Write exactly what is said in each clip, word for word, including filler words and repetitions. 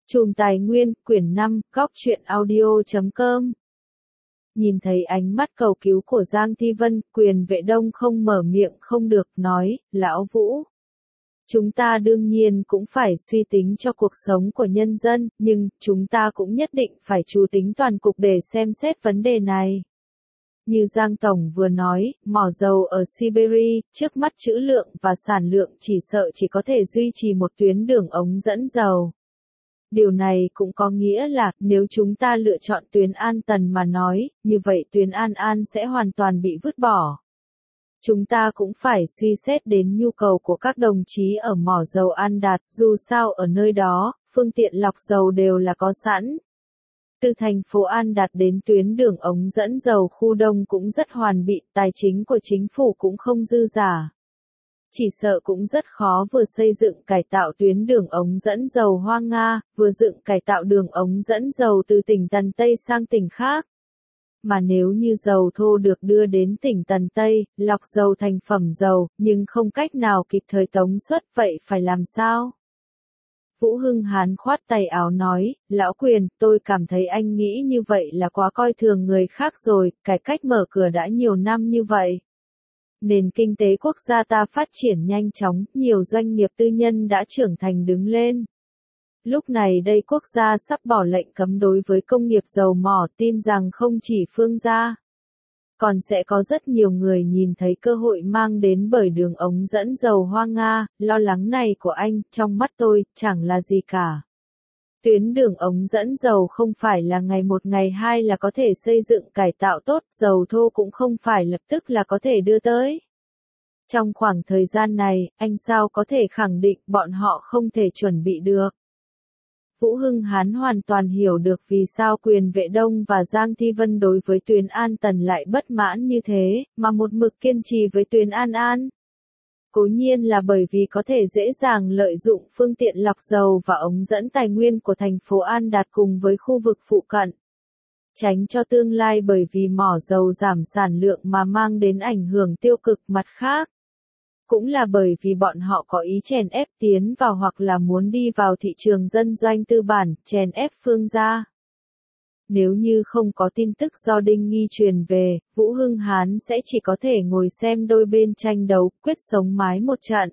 Chùm Tài Nguyên, quyển năm, góc truyện audio chấm com. Nhìn thấy ánh mắt cầu cứu của Giang Thi Vân, Quyền Vệ Đông không mở miệng không được, nói, Lão Vũ. Chúng ta đương nhiên cũng phải suy tính cho cuộc sống của nhân dân, nhưng, chúng ta cũng nhất định phải chú tính toàn cục để xem xét vấn đề này. Như Giang Tổng vừa nói, mỏ dầu ở Siberia, trước mắt trữ lượng và sản lượng chỉ sợ chỉ có thể duy trì một tuyến đường ống dẫn dầu. Điều này cũng có nghĩa là, nếu chúng ta lựa chọn tuyến An Tần mà nói, như vậy tuyến An An sẽ hoàn toàn bị vứt bỏ. Chúng ta cũng phải suy xét đến nhu cầu của các đồng chí ở mỏ dầu An Đạt, dù sao ở nơi đó, phương tiện lọc dầu đều là có sẵn. Từ thành phố An Đạt đến tuyến đường ống dẫn dầu khu Đông cũng rất hoàn bị, tài chính của chính phủ cũng không dư giả. Chỉ sợ cũng rất khó vừa xây dựng cải tạo tuyến đường ống dẫn dầu Hoa Nga, vừa dựng cải tạo đường ống dẫn dầu từ tỉnh Tần Tây sang tỉnh khác. Mà nếu như dầu thô được đưa đến tỉnh Tần Tây, lọc dầu thành phẩm dầu, nhưng không cách nào kịp thời tống xuất, vậy phải làm sao? Vũ Hưng Hán khoát tay áo nói, Lão Quyền, tôi cảm thấy anh nghĩ như vậy là quá coi thường người khác rồi, cải cách mở cửa đã nhiều năm như vậy. Nền kinh tế quốc gia ta phát triển nhanh chóng, nhiều doanh nghiệp tư nhân đã trưởng thành đứng lên. Lúc này đây quốc gia sắp bỏ lệnh cấm đối với công nghiệp dầu mỏ, tin rằng không chỉ Phương gia, còn sẽ có rất nhiều người nhìn thấy cơ hội mang đến bởi đường ống dẫn dầu Hoa Nga. Lo lắng này của anh, trong mắt tôi, chẳng là gì cả. Tuyến đường ống dẫn dầu không phải là ngày một ngày hai là có thể xây dựng cải tạo tốt, dầu thô cũng không phải lập tức là có thể đưa tới. Trong khoảng thời gian này, anh sao có thể khẳng định bọn họ không thể chuẩn bị được. Vũ Hưng Hán hoàn toàn hiểu được vì sao Quyền Vệ Đông và Giang Thi Vân đối với tuyến An Tần lại bất mãn như thế, mà một mực kiên trì với tuyến An An. Cố nhiên là bởi vì có thể dễ dàng lợi dụng phương tiện lọc dầu và ống dẫn tài nguyên của thành phố An Đạt cùng với khu vực phụ cận. Tránh cho tương lai bởi vì mỏ dầu giảm sản lượng mà mang đến ảnh hưởng tiêu cực mặt khác. Cũng là bởi vì bọn họ có ý chèn ép tiến vào hoặc là muốn đi vào thị trường dân doanh tư bản, chèn ép Phương gia. Nếu như không có tin tức do Đinh Nghi truyền về, Vũ Hưng Hán sẽ chỉ có thể ngồi xem đôi bên tranh đấu, quyết sống mái một trận.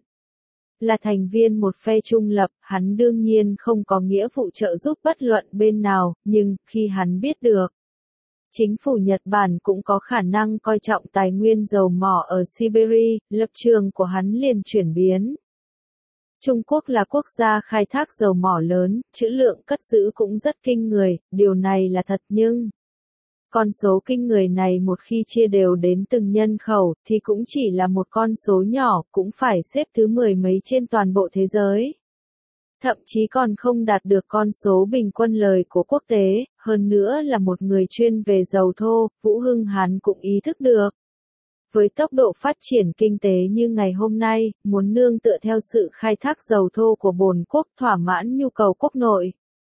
Là thành viên một phe trung lập, hắn đương nhiên không có nghĩa vụ trợ giúp bất luận bên nào, nhưng, khi hắn biết được, chính phủ Nhật Bản cũng có khả năng coi trọng tài nguyên dầu mỏ ở Siberia, lập trường của hắn liền chuyển biến. Trung Quốc là quốc gia khai thác dầu mỏ lớn, trữ lượng cất giữ cũng rất kinh người, điều này là thật nhưng con số kinh người này một khi chia đều đến từng nhân khẩu thì cũng chỉ là một con số nhỏ, cũng phải xếp thứ mười mấy trên toàn bộ thế giới. Thậm chí còn không đạt được con số bình quân lời của quốc tế, hơn nữa là một người chuyên về dầu thô, Vũ Hưng Hán cũng ý thức được. Với tốc độ phát triển kinh tế như ngày hôm nay, muốn nương tựa theo sự khai thác dầu thô của bổn quốc thỏa mãn nhu cầu quốc nội.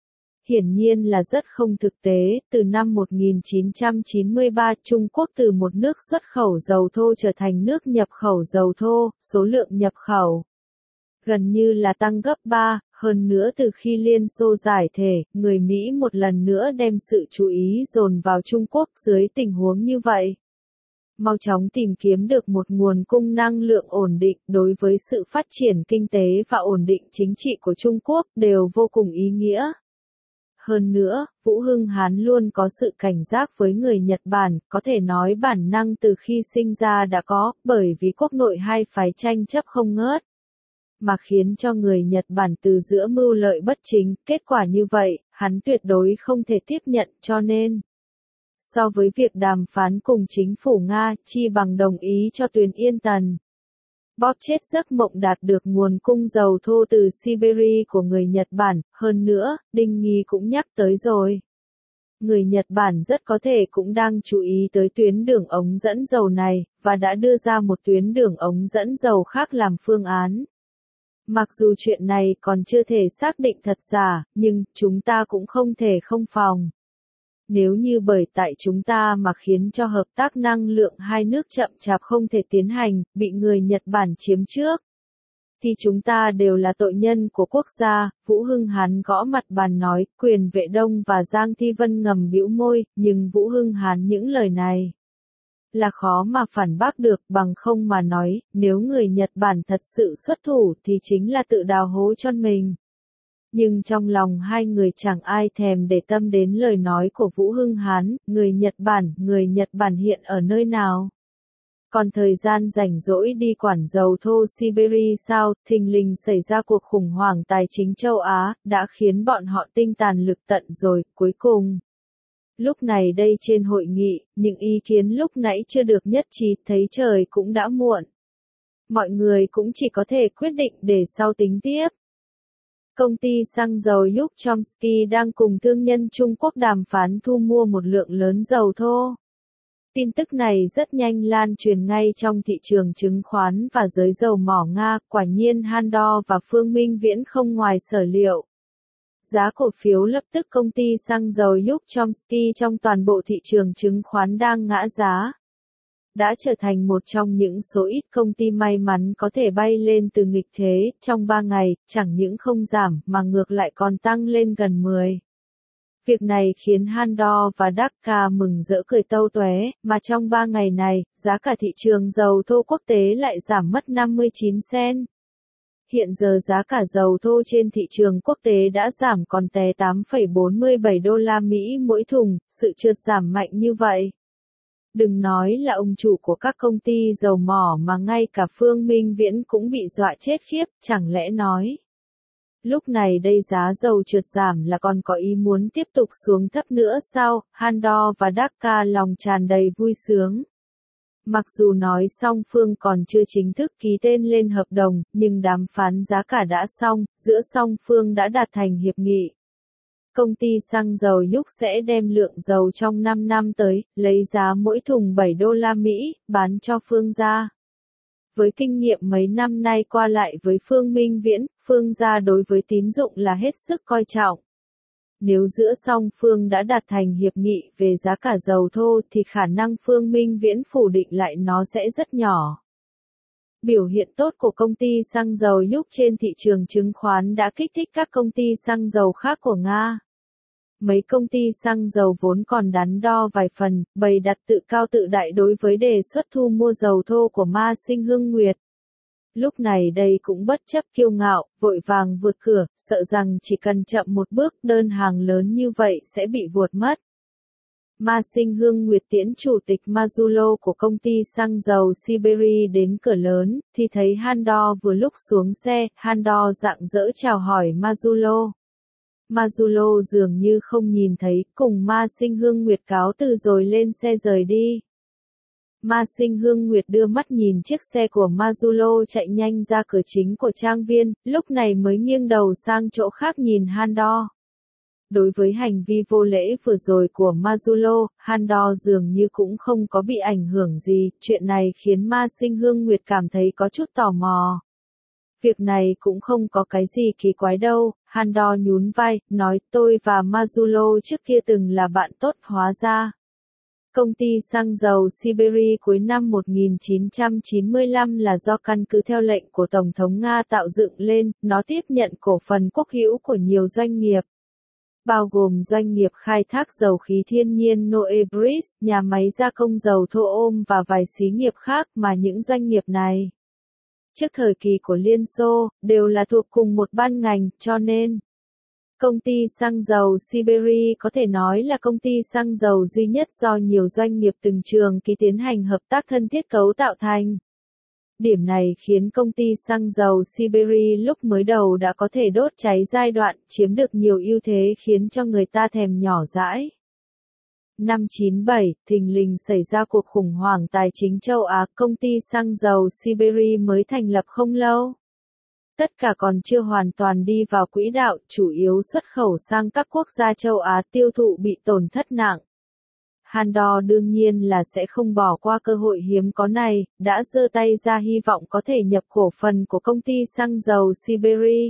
Hiển nhiên là rất không thực tế, từ năm một nghìn chín trăm chín mươi ba Trung Quốc từ một nước xuất khẩu dầu thô trở thành nước nhập khẩu dầu thô, số lượng nhập khẩu gần như là tăng gấp ba, hơn nữa từ khi Liên Xô giải thể, người Mỹ một lần nữa đem sự chú ý dồn vào Trung Quốc dưới tình huống như vậy. Mau chóng tìm kiếm được một nguồn cung năng lượng ổn định đối với sự phát triển kinh tế và ổn định chính trị của Trung Quốc đều vô cùng ý nghĩa. Hơn nữa, Vũ Hưng Hán luôn có sự cảnh giác với người Nhật Bản, có thể nói bản năng từ khi sinh ra đã có, bởi vì quốc nội hai phái tranh chấp không ngớt. Mà khiến cho người Nhật Bản từ giữa mưu lợi bất chính, kết quả như vậy, hắn tuyệt đối không thể tiếp nhận cho nên. So với việc đàm phán cùng chính phủ Nga, chi bằng đồng ý cho tuyến Yên Tần. Bóp chết giấc mộng đạt được nguồn cung dầu thô từ Siberia của người Nhật Bản, hơn nữa, Đinh Nghi cũng nhắc tới rồi. Người Nhật Bản rất có thể cũng đang chú ý tới tuyến đường ống dẫn dầu này, và đã đưa ra một tuyến đường ống dẫn dầu khác làm phương án. Mặc dù chuyện này còn chưa thể xác định thật giả, nhưng chúng ta cũng không thể không phòng. Nếu như bởi tại chúng ta mà khiến cho hợp tác năng lượng hai nước chậm chạp không thể tiến hành, bị người Nhật Bản chiếm trước, thì chúng ta đều là tội nhân của quốc gia. Vũ Hưng Hán gõ mặt bàn nói, Quyền Vệ Đông và Giang Thi Vân ngầm bĩu môi, nhưng Vũ Hưng Hán những lời này là khó mà phản bác được, bằng không mà nói, nếu người Nhật Bản thật sự xuất thủ thì chính là tự đào hố cho mình. Nhưng trong lòng hai người chẳng ai thèm để tâm đến lời nói của Vũ Hưng Hán, người Nhật Bản, người Nhật Bản hiện ở nơi nào? Còn thời gian rảnh rỗi đi quản dầu thô Siberia sao, thình lình xảy ra cuộc khủng hoảng tài chính châu Á, đã khiến bọn họ tinh tàn lực tận rồi, cuối cùng. Lúc này đây trên hội nghị, những ý kiến lúc nãy chưa được nhất trí, thấy trời cũng đã muộn. Mọi người cũng chỉ có thể quyết định để sau tính tiếp. Công ty xăng dầu Yuk Chomsky đang cùng thương nhân Trung Quốc đàm phán thu mua một lượng lớn dầu thô. Tin tức này rất nhanh lan truyền ngay trong thị trường chứng khoán và giới dầu mỏ Nga, quả nhiên Handor và Phương Minh Viễn không ngoài sở liệu. Giá cổ phiếu lập tức công ty xăng dầu Yuk Chomsky trong toàn bộ thị trường chứng khoán đang ngã giá. Đã trở thành một trong những số ít công ty may mắn có thể bay lên từ nghịch thế, trong ba ngày, chẳng những không giảm mà ngược lại còn tăng lên gần mười. Việc này khiến Handor và Dhaka mừng rỡ cười tâu tué, mà trong ba ngày này, giá cả thị trường dầu thô quốc tế lại giảm mất năm mươi chín cent. Hiện giờ giá cả dầu thô trên thị trường quốc tế đã giảm còn tè tám phẩy bốn mươi bảy đô la Mỹ mỗi thùng, sự trượt giảm mạnh như vậy. Đừng nói là ông chủ của các công ty dầu mỏ mà ngay cả Phương Minh Viễn cũng bị dọa chết khiếp, chẳng lẽ nói. Lúc này đây giá dầu trượt giảm là còn có ý muốn tiếp tục xuống thấp nữa sao? Handor và Dhaka lòng tràn đầy vui sướng. Mặc dù nói song phương còn chưa chính thức ký tên lên hợp đồng, nhưng đàm phán giá cả đã xong, giữa song phương đã đạt thành hiệp nghị. Công ty xăng dầu Yuk sẽ đem lượng dầu trong năm năm tới, lấy giá mỗi thùng bảy đô la Mỹ, bán cho Phương gia. Với kinh nghiệm mấy năm nay qua lại với Phương Minh Viễn, Phương gia đối với tín dụng là hết sức coi trọng. Nếu giữa song phương đã đạt thành hiệp nghị về giá cả dầu thô thì khả năng Phương Minh Viễn phủ định lại nó sẽ rất nhỏ. Biểu hiện tốt của công ty xăng dầu Yuk trên thị trường chứng khoán đã kích thích các công ty xăng dầu khác của Nga. Mấy công ty xăng dầu vốn còn đắn đo vài phần, bày đặt tự cao tự đại đối với đề xuất thu mua dầu thô của Ma Sinh Hưng Nguyệt. Lúc này đây cũng bất chấp kiêu ngạo, vội vàng vượt cửa, sợ rằng chỉ cần chậm một bước đơn hàng lớn như vậy sẽ bị vụt mất. Ma Sinh Hương Nguyệt tiễn chủ tịch Mazulo của công ty xăng dầu Siberia đến cửa lớn, thì thấy Handor vừa lúc xuống xe, Handor rạng rỡ chào hỏi Mazulo. Mazulo dường như không nhìn thấy, cùng Ma Sinh Hương Nguyệt cáo từ rồi lên xe rời đi. Ma Sinh Hương Nguyệt đưa mắt nhìn chiếc xe của Mazulo chạy nhanh ra cửa chính của trang viên, lúc này mới nghiêng đầu sang chỗ khác nhìn Handor. Đối với hành vi vô lễ vừa rồi của Mazulo, Handor dường như cũng không có bị ảnh hưởng gì, chuyện này khiến Ma Sinh Hương Nguyệt cảm thấy có chút tò mò. Việc này cũng không có cái gì kỳ quái đâu, Handor nhún vai, nói tôi và Mazulo trước kia từng là bạn tốt hóa ra. Công ty xăng dầu Siberia cuối năm một nghìn chín trăm chín mươi lăm là do căn cứ theo lệnh của Tổng thống Nga tạo dựng lên, nó tiếp nhận cổ phần quốc hữu của nhiều doanh nghiệp. Bao gồm doanh nghiệp khai thác dầu khí thiên nhiên Noebris, nhà máy gia công dầu thô ôm và vài xí nghiệp khác mà những doanh nghiệp này, trước thời kỳ của Liên Xô, đều là thuộc cùng một ban ngành, cho nên công ty xăng dầu Siberia có thể nói là công ty xăng dầu duy nhất do nhiều doanh nghiệp từng trường kỳ tiến hành hợp tác thân thiết cấu tạo thành. Điểm này khiến công ty xăng dầu Siberia lúc mới đầu đã có thể đốt cháy giai đoạn, chiếm được nhiều ưu thế khiến cho người ta thèm nhỏ dãi. Năm chín bảy, thình lình xảy ra cuộc khủng hoảng tài chính châu Á, công ty xăng dầu Siberia mới thành lập không lâu. Tất cả còn chưa hoàn toàn đi vào quỹ đạo, chủ yếu xuất khẩu sang các quốc gia châu Á tiêu thụ bị tổn thất nặng. Handor đương nhiên là sẽ không bỏ qua cơ hội hiếm có này, đã giơ tay ra hy vọng có thể nhập cổ phần của công ty xăng dầu Siberia.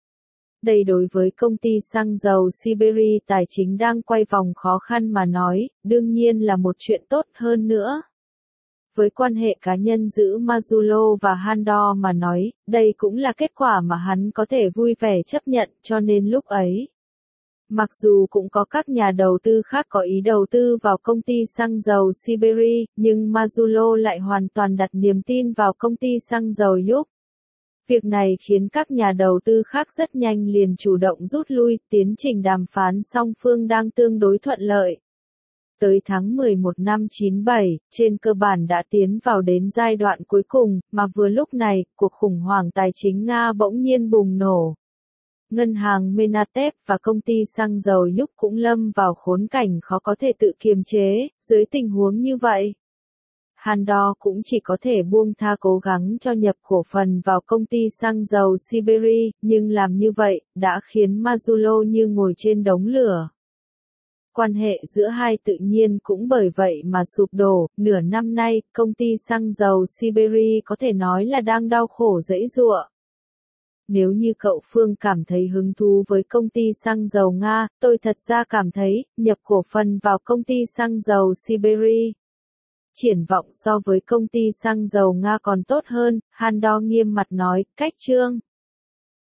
Đây đối với công ty xăng dầu Siberia tài chính đang quay vòng khó khăn mà nói, đương nhiên là một chuyện tốt hơn nữa. Với quan hệ cá nhân giữa Mazulo và Handor mà nói, đây cũng là kết quả mà hắn có thể vui vẻ chấp nhận, cho nên lúc ấy. Mặc dù cũng có các nhà đầu tư khác có ý đầu tư vào công ty xăng dầu Siberia, nhưng Mazulo lại hoàn toàn đặt niềm tin vào công ty xăng dầu Yup. Việc này khiến các nhà đầu tư khác rất nhanh liền chủ động rút lui, tiến trình đàm phán song phương đang tương đối thuận lợi. Tới tháng mười một năm chín bảy, trên cơ bản đã tiến vào đến giai đoạn cuối cùng, mà vừa lúc này, cuộc khủng hoảng tài chính Nga bỗng nhiên bùng nổ. Ngân hàng Menatev và công ty xăng dầu Yup cũng lâm vào khốn cảnh khó có thể tự kiềm chế, dưới tình huống như vậy. Handor cũng chỉ có thể buông tha cố gắng cho nhập cổ phần vào công ty xăng dầu Siberia, nhưng làm như vậy, đã khiến Mazulo như ngồi trên đống lửa. Quan hệ giữa hai tự nhiên cũng bởi vậy mà sụp đổ, nửa năm nay, công ty xăng dầu Siberia có thể nói là đang đau khổ giãy giụa. Nếu như cậu Phương cảm thấy hứng thú với công ty xăng dầu Nga, tôi thật ra cảm thấy, nhập cổ phần vào công ty xăng dầu Siberia. Triển vọng so với công ty xăng dầu Nga còn tốt hơn, Handor nghiêm mặt nói, cách chương.